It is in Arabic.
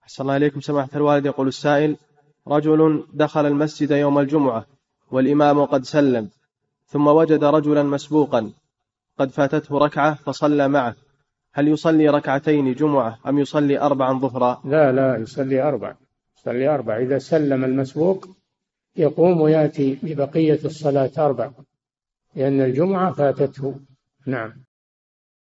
أحسن الله إليكم سماحة الوالد. يقول السائل: رجل دخل المسجد يوم الجمعة والإمام قد سلم، ثم وجد رجلا مسبوقا قد فاتته ركعة فصلى معه، هل يصلي ركعتين جمعة أم يصلي 4 ظهرا؟ لا، يصلي 4. يصلي 4 إذا سلم المسبوق، يقوم ويأتي ببقية الصلاة 4، لأن الجمعة فاتته. نعم.